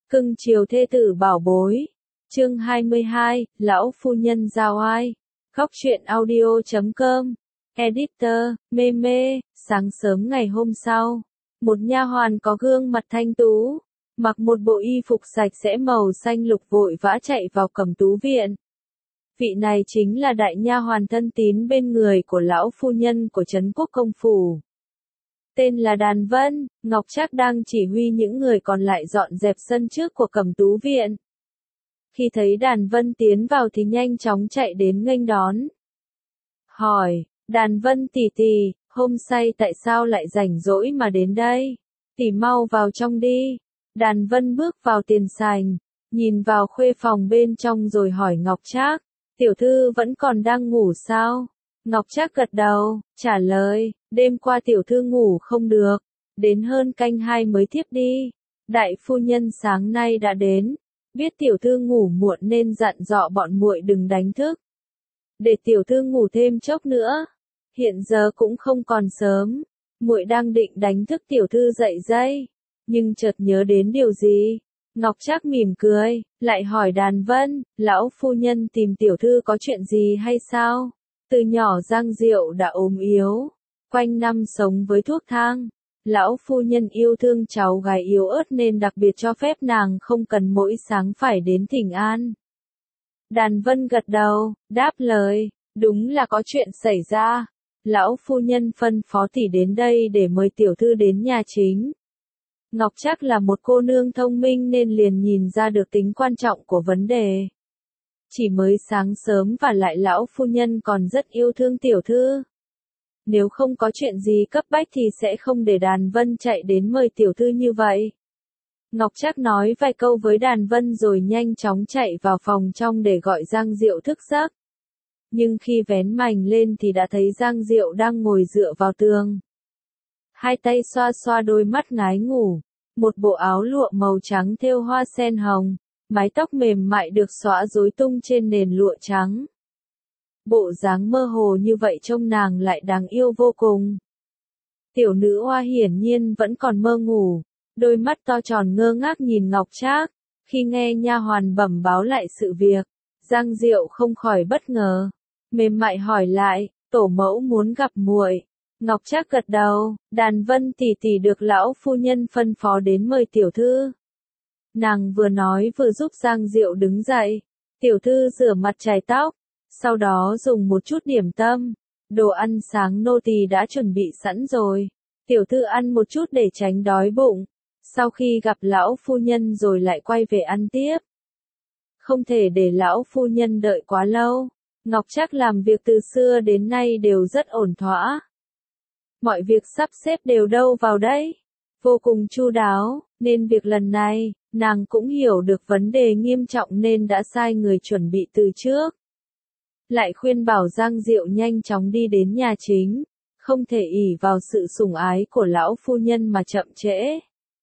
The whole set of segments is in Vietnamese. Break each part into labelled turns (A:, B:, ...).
A: Cưng chiều thê tử bảo bối. Chương 22, lão phu nhân giao ai. Góc truyện audio.com. Editor, Meme. Sáng sớm ngày hôm sau, một nha hoàn có gương mặt thanh tú, mặc một bộ y phục sạch sẽ màu xanh lục vội vã chạy vào Cẩm Tú viện. Vị này chính là đại nha hoàn thân tín bên người của lão phu nhân của Trấn Quốc công phủ. Tên là Đàn Vân. Ngọc Trác đang chỉ huy những người còn lại dọn dẹp sân trước của Cẩm Tú viện. Khi thấy Đàn Vân tiến vào thì nhanh chóng chạy đến nghênh đón. Hỏi, Đàn Vân tỷ tỷ, hôm nay tại sao lại rảnh rỗi mà đến đây? Tỷ mau vào trong đi. Đàn Vân bước vào tiền sảnh, nhìn vào khuê phòng bên trong rồi hỏi Ngọc Trác, tiểu thư vẫn còn đang ngủ sao? Ngọc Trác gật đầu, trả lời, đêm qua tiểu thư ngủ không được, đến hơn canh 2 mới thiếp đi. Đại phu nhân sáng nay đã đến, biết tiểu thư ngủ muộn nên dặn dò bọn muội đừng đánh thức. Để tiểu thư ngủ thêm chốc nữa, hiện giờ cũng không còn sớm, muội đang định đánh thức tiểu thư dậy đây, nhưng chợt nhớ đến điều gì. Ngọc Trác mỉm cười, lại hỏi Đàn Vân, lão phu nhân tìm tiểu thư có chuyện gì hay sao? Từ nhỏ Giang Diệu đã ốm yếu, quanh năm sống với thuốc thang. Lão phu nhân yêu thương cháu gái yếu ớt nên đặc biệt cho phép nàng không cần mỗi sáng phải đến thỉnh an. Đàn Vân gật đầu, đáp lời, đúng là có chuyện xảy ra. Lão phu nhân phân phó tỷ đến đây để mời tiểu thư đến nhà chính. Ngọc Trác là một cô nương thông minh nên liền nhìn ra được tính quan trọng của vấn đề. Chỉ mới sáng sớm và lại lão phu nhân còn rất yêu thương tiểu thư. Nếu không có chuyện gì cấp bách thì sẽ không để Đàn Vân chạy đến mời tiểu thư như vậy. Ngọc Trác nói vài câu với Đàn Vân rồi nhanh chóng chạy vào phòng trong để gọi Giang Diệu thức giấc. Nhưng khi vén mành lên thì đã thấy Giang Diệu đang ngồi dựa vào tường. Hai tay xoa xoa đôi mắt ngái ngủ, một bộ áo lụa màu trắng thêu hoa sen hồng, mái tóc mềm mại được xõa rối tung trên nền lụa trắng. Bộ dáng mơ hồ như vậy trông nàng lại đáng yêu vô cùng. Tiểu nữ hoa hiển nhiên vẫn còn mơ ngủ, đôi mắt to tròn ngơ ngác nhìn Ngọc Trác. Khi nghe nha hoàn bẩm báo lại sự việc, Giang Diệu không khỏi bất ngờ, mềm mại hỏi lại, tổ mẫu muốn gặp muội. Ngọc Trác gật đầu, Đàn Vân tỷ tỷ được lão phu nhân phân phó đến mời tiểu thư. Nàng vừa nói vừa giúp Giang Diệu đứng dậy. Tiểu thư rửa mặt chải tóc, sau đó dùng một chút điểm tâm. Đồ ăn sáng nô tỳ đã chuẩn bị sẵn rồi. Tiểu thư ăn một chút để tránh đói bụng. Sau khi gặp lão phu nhân rồi lại quay về ăn tiếp. Không thể để lão phu nhân đợi quá lâu. Ngọc Trác làm việc từ xưa đến nay đều rất ổn thỏa. Mọi việc sắp xếp đều đâu vào đấy. Vô cùng chu đáo, nên việc lần này, nàng cũng hiểu được vấn đề nghiêm trọng nên đã sai người chuẩn bị từ trước. Lại khuyên bảo Giang Diệu nhanh chóng đi đến nhà chính, không thể ỷ vào sự sủng ái của lão phu nhân mà chậm trễ.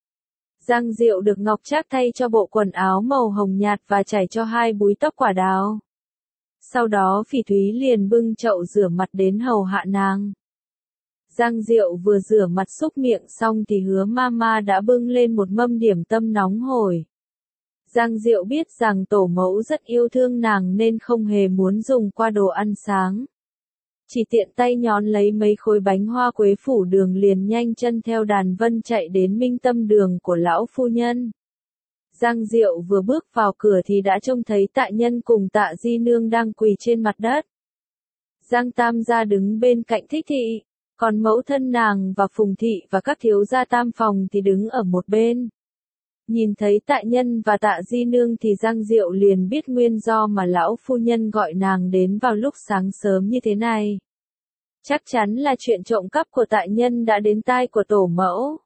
A: Giang Diệu được Ngọc Trác thay cho bộ quần áo màu hồng nhạt và chải cho 2 búi tóc quả đào. Sau đó Phỉ Thúy liền bưng chậu rửa mặt đến hầu hạ nàng. Giang Diệu vừa rửa mặt xúc miệng xong thì Hứa Mama đã bưng lên một mâm điểm tâm nóng hổi. Giang Diệu biết rằng tổ mẫu rất yêu thương nàng nên không hề muốn dùng qua đồ ăn sáng. Chỉ tiện tay nhón lấy mấy khối bánh hoa quế phủ đường liền nhanh chân theo Đàn Vân chạy đến Minh Tâm đường của lão phu nhân. Giang Diệu vừa bước vào cửa thì đã trông thấy Tạ Nhân cùng Tạ Di Nương đang quỳ trên mặt đất. Giang Tam gia đứng bên cạnh Thích thị, còn mẫu thân nàng và Phùng thị và các thiếu gia tam phòng thì đứng ở một bên. Nhìn thấy Tạ Nhân và Tạ Di Nương thì Giang Diệu liền biết nguyên do mà lão phu nhân gọi nàng đến vào lúc sáng sớm như thế này. Chắc chắn là chuyện trộm cắp của Tạ Nhân đã đến tai của tổ mẫu.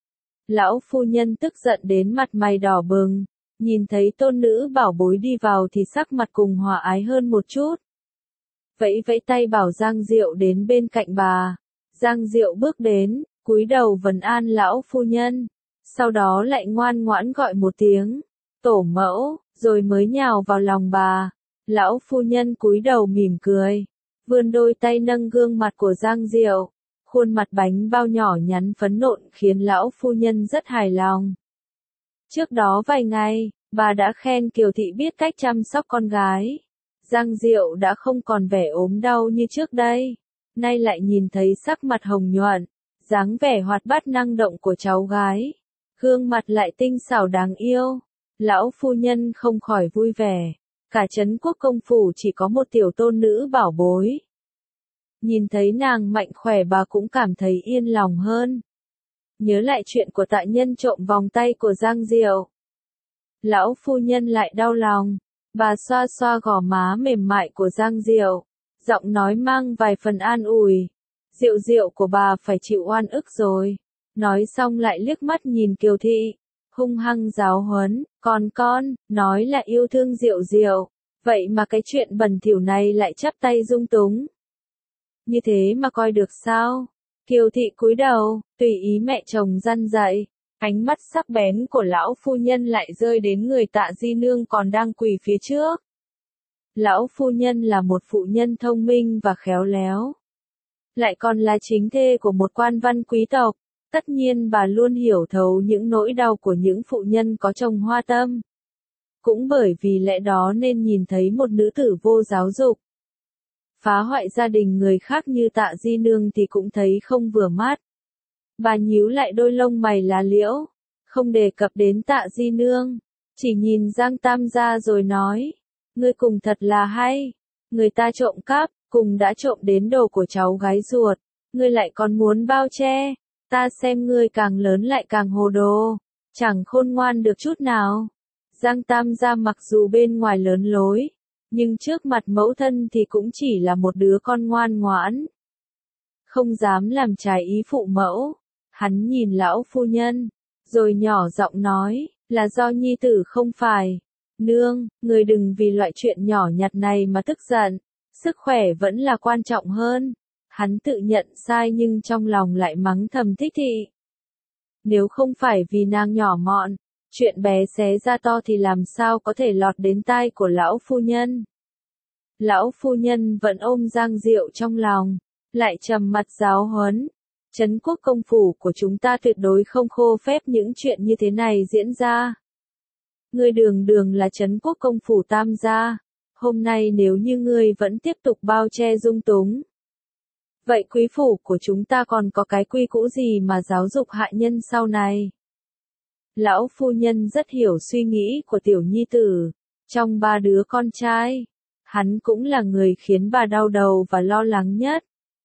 A: Lão phu nhân tức giận đến mặt mày đỏ bừng, nhìn thấy tôn nữ bảo bối đi vào thì sắc mặt cùng hòa ái hơn một chút. Vẫy vẫy tay bảo Giang Diệu đến bên cạnh bà. Giang Diệu bước đến, cúi đầu vần an lão phu nhân, sau đó lại ngoan ngoãn gọi một tiếng, tổ mẫu, rồi mới nhào vào lòng bà. Lão phu nhân cúi đầu mỉm cười, vươn đôi tay nâng gương mặt của Giang Diệu, khuôn mặt bánh bao nhỏ nhắn phấn nộn khiến lão phu nhân rất hài lòng. Trước đó vài ngày, bà đã khen Kiều Thị biết cách chăm sóc con gái. Giang Diệu đã không còn vẻ ốm đau như trước đây, nay lại nhìn thấy sắc mặt hồng nhuận, dáng vẻ hoạt bát năng động của cháu gái, gương mặt lại tinh xảo đáng yêu. Lão phu nhân không khỏi vui vẻ, cả trấn quốc công phủ chỉ có một tiểu tôn nữ bảo bối. Nhìn thấy nàng mạnh khỏe bà cũng cảm thấy yên lòng hơn. Nhớ lại chuyện của Tạ Nhân trộm vòng tay của Giang Diệu, lão phu nhân lại đau lòng. Bà xoa xoa gò má mềm mại của Giang Diệu, giọng nói mang vài phần an ủi. Diệu Diệu của bà phải chịu oan ức rồi. Nói xong lại liếc mắt nhìn Kiều Thị, hung hăng giáo huấn, còn con, nói là yêu thương Diệu Diệu, vậy mà cái chuyện bẩn thỉu này lại chắp tay dung túng. Như thế mà coi được sao? Kiều Thị cúi đầu, tùy ý mẹ chồng răn dạy. Ánh mắt sắc bén của lão phu nhân lại rơi đến người Tạ Di Nương còn đang quỳ phía trước. Lão phu nhân là một phụ nhân thông minh và khéo léo, lại còn là chính thê của một quan văn quý tộc. Tất nhiên bà luôn hiểu thấu những nỗi đau của những phụ nhân có chồng hoa tâm. Cũng bởi vì lẽ đó nên nhìn thấy một nữ tử vô giáo dục, phá hoại gia đình người khác như Tạ Di Nương thì cũng thấy không vừa mắt. Bà nhíu lại đôi lông mày lá liễu, không đề cập đến Tạ Di Nương, chỉ nhìn Giang Tam gia rồi nói, ngươi cùng thật là hay, người ta trộm cắp, cùng đã trộm đến đồ của cháu gái ruột, ngươi lại còn muốn bao che, ta xem ngươi càng lớn lại càng hồ đồ, chẳng khôn ngoan được chút nào. Giang Tam gia mặc dù bên ngoài lớn lối, nhưng trước mặt mẫu thân thì cũng chỉ là một đứa con ngoan ngoãn, không dám làm trái ý phụ mẫu. Hắn nhìn lão phu nhân, rồi nhỏ giọng nói, là do nhi tử không phải. Nương, người đừng vì loại chuyện nhỏ nhặt này mà tức giận, sức khỏe vẫn là quan trọng hơn. Hắn tự nhận sai nhưng trong lòng lại mắng thầm Thích Thị. Nếu không phải vì nàng nhỏ mọn, chuyện bé xé ra to thì làm sao có thể lọt đến tai của lão phu nhân. Lão phu nhân vẫn ôm Giang Diệu trong lòng, lại trầm mặt giáo huấn. Trấn quốc công phủ của chúng ta tuyệt đối không khô phép những chuyện như thế này diễn ra. Ngươi đường đường là trấn quốc công phủ Tam gia, hôm nay nếu như ngươi vẫn tiếp tục bao che dung túng, vậy quý phủ của chúng ta còn có cái quy cũ gì mà giáo dục hạ nhân sau này? Lão phu nhân rất hiểu suy nghĩ của tiểu nhi tử, trong ba đứa con trai, hắn cũng là người khiến bà đau đầu và lo lắng nhất.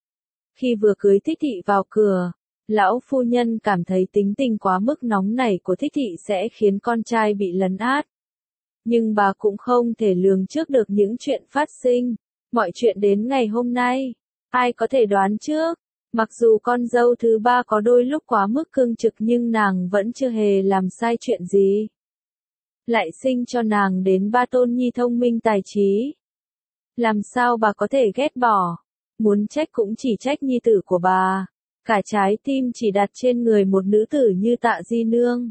A: Khi vừa cưới Thích Thị vào cửa, lão phu nhân cảm thấy tính tình quá mức nóng nảy của Thích Thị sẽ khiến con trai bị lấn át. Nhưng bà cũng không thể lường trước được những chuyện phát sinh. Mọi chuyện đến ngày hôm nay, ai có thể đoán trước? Mặc dù con dâu thứ ba có đôi lúc quá mức cương trực nhưng nàng vẫn chưa hề làm sai chuyện gì. Lại sinh cho nàng đến ba tôn nhi thông minh tài trí. Làm sao bà có thể ghét bỏ? Muốn trách cũng chỉ trách nhi tử của bà. Cả trái tim chỉ đặt trên người một nữ tử như Tạ Di Nương.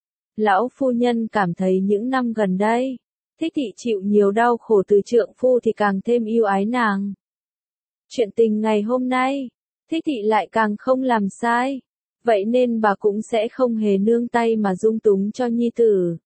A: Lão phu nhân cảm thấy những năm gần đây, Thích Thị chịu nhiều đau khổ từ trượng phu thì càng thêm yêu ái nàng. Chuyện tình ngày hôm nay, Thích Thị lại càng không làm sai, vậy nên bà cũng sẽ không hề nương tay mà dung túng cho nhi tử.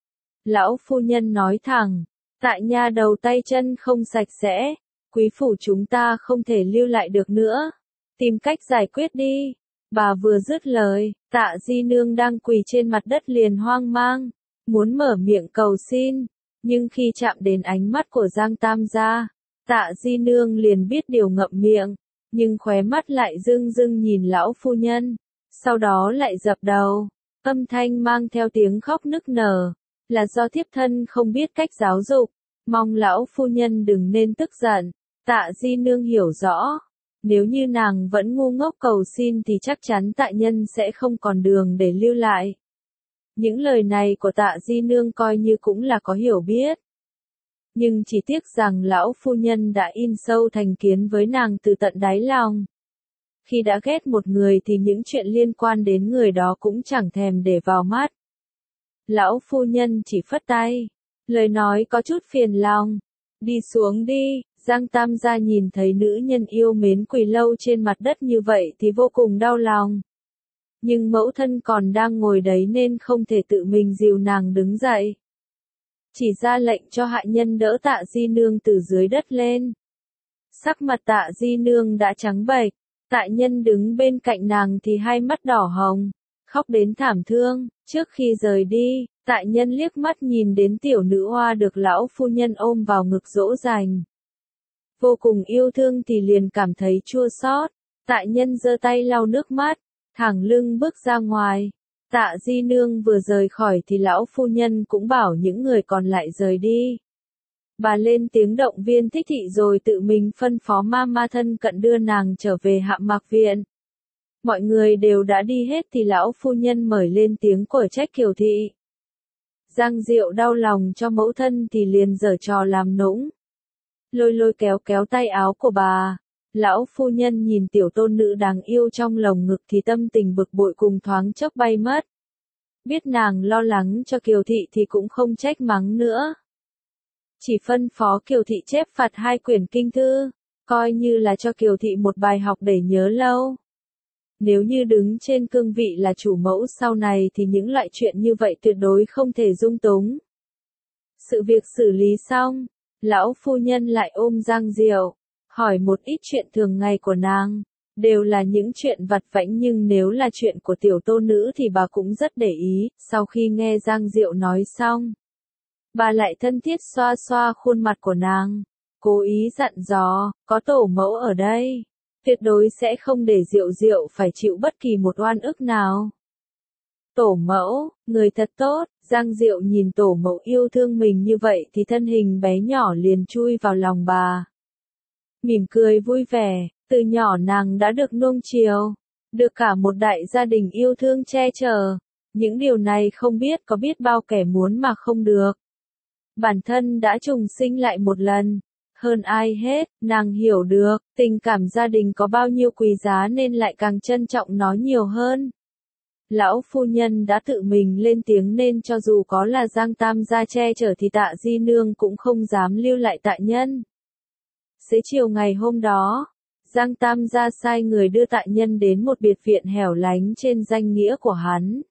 A: Lão phu nhân nói thẳng, Tạ nha đầu tay chân không sạch sẽ, quý phủ chúng ta không thể lưu lại được nữa, tìm cách giải quyết đi. Bà vừa dứt lời, Tạ Di Nương đang quỳ trên mặt đất liền hoang mang, muốn mở miệng cầu xin, nhưng khi chạm đến ánh mắt của Giang Tam gia, Tạ Di Nương liền biết điều ngậm miệng, nhưng khóe mắt lại rưng rưng nhìn lão phu nhân, sau đó lại dập đầu, âm thanh mang theo tiếng khóc nức nở, là do thiếp thân không biết cách giáo dục, mong lão phu nhân đừng nên tức giận. Tạ Di Nương hiểu rõ, nếu như nàng vẫn ngu ngốc cầu xin thì chắc chắn Tạ Nhân sẽ không còn đường để lưu lại. Những lời này của Tạ Di Nương coi như cũng là có hiểu biết. Nhưng chỉ tiếc rằng lão phu nhân đã in sâu thành kiến với nàng từ tận đáy lòng. Khi đã ghét một người thì những chuyện liên quan đến người đó cũng chẳng thèm để vào mắt. Lão phu nhân chỉ phất tay, lời nói có chút phiền lòng. Đi xuống đi. Giang Tam gia nhìn thấy nữ nhân yêu mến quỳ lâu trên mặt đất như vậy thì vô cùng đau lòng. nhưng mẫu thân còn đang ngồi đấy nên không thể tự mình dìu nàng đứng dậy. Chỉ ra lệnh cho hạ nhân đỡ Tạ Di Nương từ dưới đất lên. Sắc mặt Tạ Di Nương đã trắng bệch, Tạ Nhân đứng bên cạnh nàng thì hai mắt đỏ hồng, khóc đến thảm thương. Trước khi rời đi, Tạ Nhân liếc mắt nhìn đến tiểu nữ hoa được lão phu nhân ôm vào ngực dỗ dành. Vô cùng yêu thương thì liền cảm thấy chua xót. Tạ Nhân giơ tay lau nước mắt, thẳng lưng bước ra ngoài. Tạ Di Nương vừa rời khỏi thì lão phu nhân cũng bảo những người còn lại rời đi. Bà lên tiếng động viên Thích Thị rồi tự mình phân phó ma thân cận đưa nàng trở về Hạ Mạc Viện. Mọi người đều đã đi hết thì lão phu nhân mời lên tiếng của trách Kiều Thị. Giang Diệu đau lòng cho mẫu thân thì liền giở trò làm nũng. Lôi kéo tay áo của bà. Lão phu nhân nhìn tiểu tôn nữ đáng yêu trong lồng ngực thì tâm tình bực bội cùng thoáng chốc bay mất. Biết nàng lo lắng cho Kiều Thị thì cũng không trách mắng nữa. Chỉ phân phó Kiều Thị chép phạt 2 quyển kinh thư, coi như là cho Kiều Thị một bài học để nhớ lâu. Nếu như đứng trên cương vị là chủ mẫu sau này thì những loại chuyện như vậy tuyệt đối không thể dung túng. Sự việc xử lý xong, lão phu nhân lại ôm Giang Diệu, hỏi một ít chuyện thường ngày của nàng, đều là những chuyện vặt vãnh nhưng nếu là chuyện của tiểu tôn nữ thì bà cũng rất để ý. Sau khi nghe Giang Diệu nói xong, bà lại thân thiết xoa xoa khuôn mặt của nàng, cố ý dặn dò, có tổ mẫu ở đây, tuyệt đối sẽ không để Diệu phải chịu bất kỳ một oan ức nào. Tổ mẫu, người thật tốt. Giang Diệu nhìn tổ mẫu yêu thương mình như vậy thì thân hình bé nhỏ liền chui vào lòng bà. Mỉm cười vui vẻ, từ nhỏ nàng đã được nuông chiều, được cả một đại gia đình yêu thương che chở. Những điều này không biết có biết bao kẻ muốn mà không được. Bản thân đã trùng sinh lại một lần. Hơn ai hết, nàng hiểu được, tình cảm gia đình có bao nhiêu quý giá nên lại càng trân trọng nó nhiều hơn. Lão phu nhân đã tự mình lên tiếng nên cho dù có là Giang Tam gia che chở thì Tạ Di Nương cũng không dám lưu lại Tạ Nhân. Xế chiều ngày hôm đó, Giang Tam gia sai người đưa Tạ Nhân đến một biệt viện hẻo lánh trên danh nghĩa của hắn.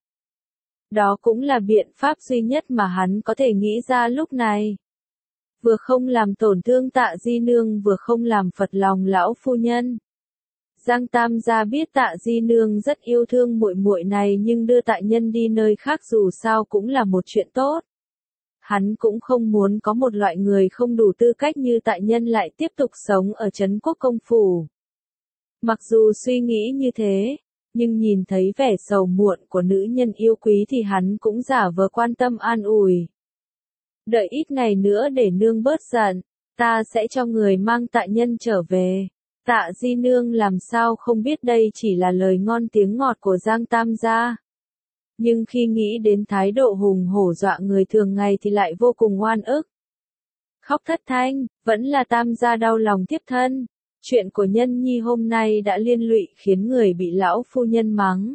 A: Đó cũng là biện pháp duy nhất mà hắn có thể nghĩ ra lúc này. Vừa không làm tổn thương Tạ Di Nương vừa không làm phật lòng lão phu nhân. Giang Tam gia biết Tạ Di Nương rất yêu thương muội muội này nhưng đưa Tạ Nhân đi nơi khác dù sao cũng là một chuyện tốt. Hắn cũng không muốn có một loại người không đủ tư cách như Tạ Nhân lại tiếp tục sống ở Trấn Quốc Công Phủ. Mặc dù suy nghĩ như thế, nhưng nhìn thấy vẻ sầu muộn của nữ nhân yêu quý thì hắn cũng giả vờ quan tâm an ủi. Đợi ít ngày nữa để nương bớt giận, ta sẽ cho người mang Tạ Nhân trở về. Tạ Di Nương làm sao không biết đây chỉ là lời ngon tiếng ngọt của Giang Tam gia. Nhưng khi nghĩ đến thái độ hùng hổ dọa người thường ngày thì lại vô cùng oan ức. Khóc thất thanh, vẫn là Tam gia đau lòng tiếp thân. Chuyện của Nhân Nhi hôm nay đã liên lụy khiến người bị lão phu nhân mắng.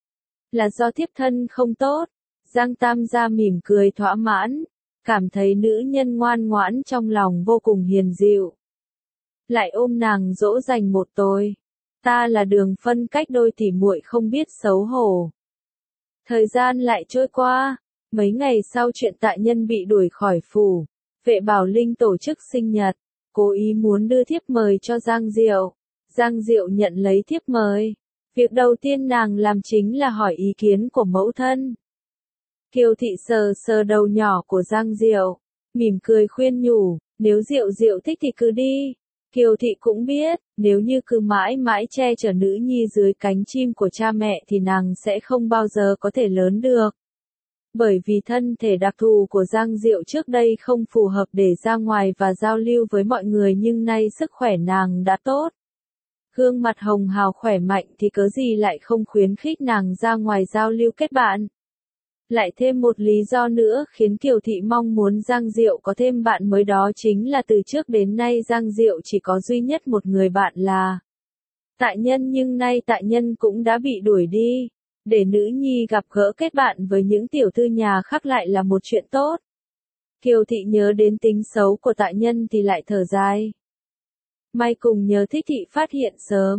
A: Là do tiếp thân không tốt. Giang Tam gia mỉm cười thỏa mãn, cảm thấy nữ nhân ngoan ngoãn trong lòng vô cùng hiền dịu. Lại ôm nàng dỗ dành một tôi. Ta là đường phân cách đôi tỉ muội không biết xấu hổ. Thời gian lại trôi qua, mấy ngày sau chuyện Tạ Nhân bị đuổi khỏi phủ, Vệ Bảo Linh tổ chức sinh nhật, cố ý muốn đưa thiếp mời cho Giang Diệu. Giang Diệu nhận lấy thiếp mời. Việc đầu tiên nàng làm chính là hỏi ý kiến của mẫu thân. Kiều Thị sờ sờ đầu nhỏ của Giang Diệu, mỉm cười khuyên nhủ, nếu Diệu thích thì cứ đi. Kiều Thị cũng biết, nếu như cứ mãi mãi che chở nữ nhi dưới cánh chim của cha mẹ thì nàng sẽ không bao giờ có thể lớn được. Bởi vì thân thể đặc thù của Giang Diệu trước đây không phù hợp để ra ngoài và giao lưu với mọi người nhưng nay sức khỏe nàng đã tốt. Gương mặt hồng hào khỏe mạnh thì cớ gì lại không khuyến khích nàng ra ngoài giao lưu kết bạn. Lại thêm một lý do nữa khiến Kiều Thị mong muốn Giang Diệu có thêm bạn mới đó chính là từ trước đến nay Giang Diệu chỉ có duy nhất một người bạn là Tạ Nhân nhưng nay Tạ Nhân cũng đã bị đuổi đi. Để nữ nhi gặp gỡ kết bạn với những tiểu thư nhà khác lại là một chuyện tốt. Kiều Thị nhớ đến tính xấu của Tạ Nhân thì lại thở dài. May cùng nhờ Thích Thị phát hiện sớm,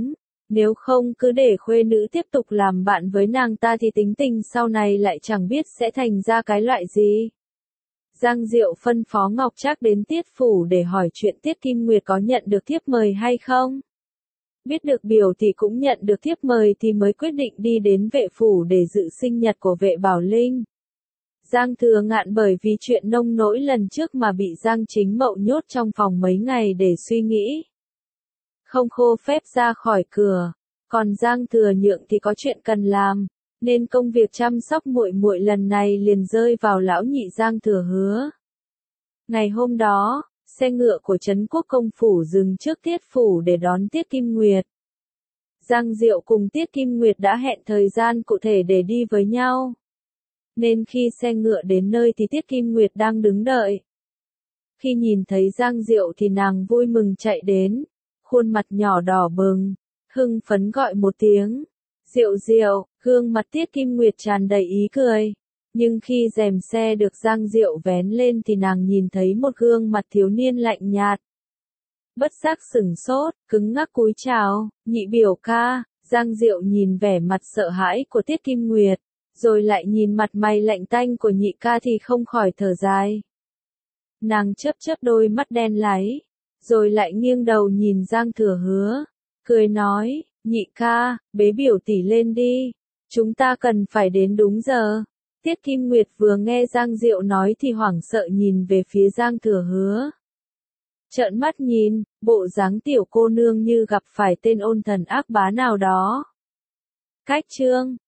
A: Nếu không cứ để khuê nữ tiếp tục làm bạn với nàng ta thì tính tình sau này lại chẳng biết sẽ thành ra cái loại gì. Giang Diệu phân phó Ngọc Trác đến Tiết phủ để hỏi chuyện Tiết Kim Nguyệt có nhận được thiếp mời hay không. Biết được biểu tỷ cũng nhận được thiếp mời thì mới quyết định đi đến Vệ phủ để dự sinh nhật của Vệ Bảo Linh. Giang Thừa Ngạn bởi vì chuyện nông nỗi lần trước mà bị Giang Chính Mậu nhốt trong phòng mấy ngày để suy nghĩ. Không khô phép ra khỏi cửa, còn Giang Thừa Nhượng thì có chuyện cần làm, nên công việc chăm sóc muội muội lần này liền rơi vào lão nhị Giang Thừa Hứa. Ngày hôm đó, xe ngựa của Trấn Quốc công phủ dừng trước Tiết phủ để đón Tiết Kim Nguyệt. Giang Diệu cùng Tiết Kim Nguyệt đã hẹn thời gian cụ thể để đi với nhau. Nên khi xe ngựa đến nơi thì Tiết Kim Nguyệt đang đứng đợi. Khi nhìn thấy Giang Diệu thì nàng vui mừng chạy đến, khuôn mặt nhỏ đỏ bừng, hưng phấn gọi một tiếng. Diệu Diệu, gương mặt Tiết Kim Nguyệt tràn đầy ý cười. Nhưng khi rèm xe được Giang Diệu vén lên thì nàng nhìn thấy một gương mặt thiếu niên lạnh nhạt. Bất giác sửng sốt, cứng ngắc cúi chào, nhị biểu ca. Giang Diệu nhìn vẻ mặt sợ hãi của Tiết Kim Nguyệt, rồi lại nhìn mặt mày lạnh tanh của nhị ca thì không khỏi thở dài. Nàng chớp chớp đôi mắt đen láy, rồi lại nghiêng đầu nhìn Giang Thừa Hứa, cười nói, nhị ca, bế biểu tỷ lên đi, chúng ta cần phải đến đúng giờ. Tiết Kim Nguyệt vừa nghe Giang Diệu nói thì hoảng sợ nhìn về phía Giang Thừa Hứa. Trợn mắt nhìn, bộ dáng tiểu cô nương như gặp phải tên ôn thần ác bá nào đó. Cách chương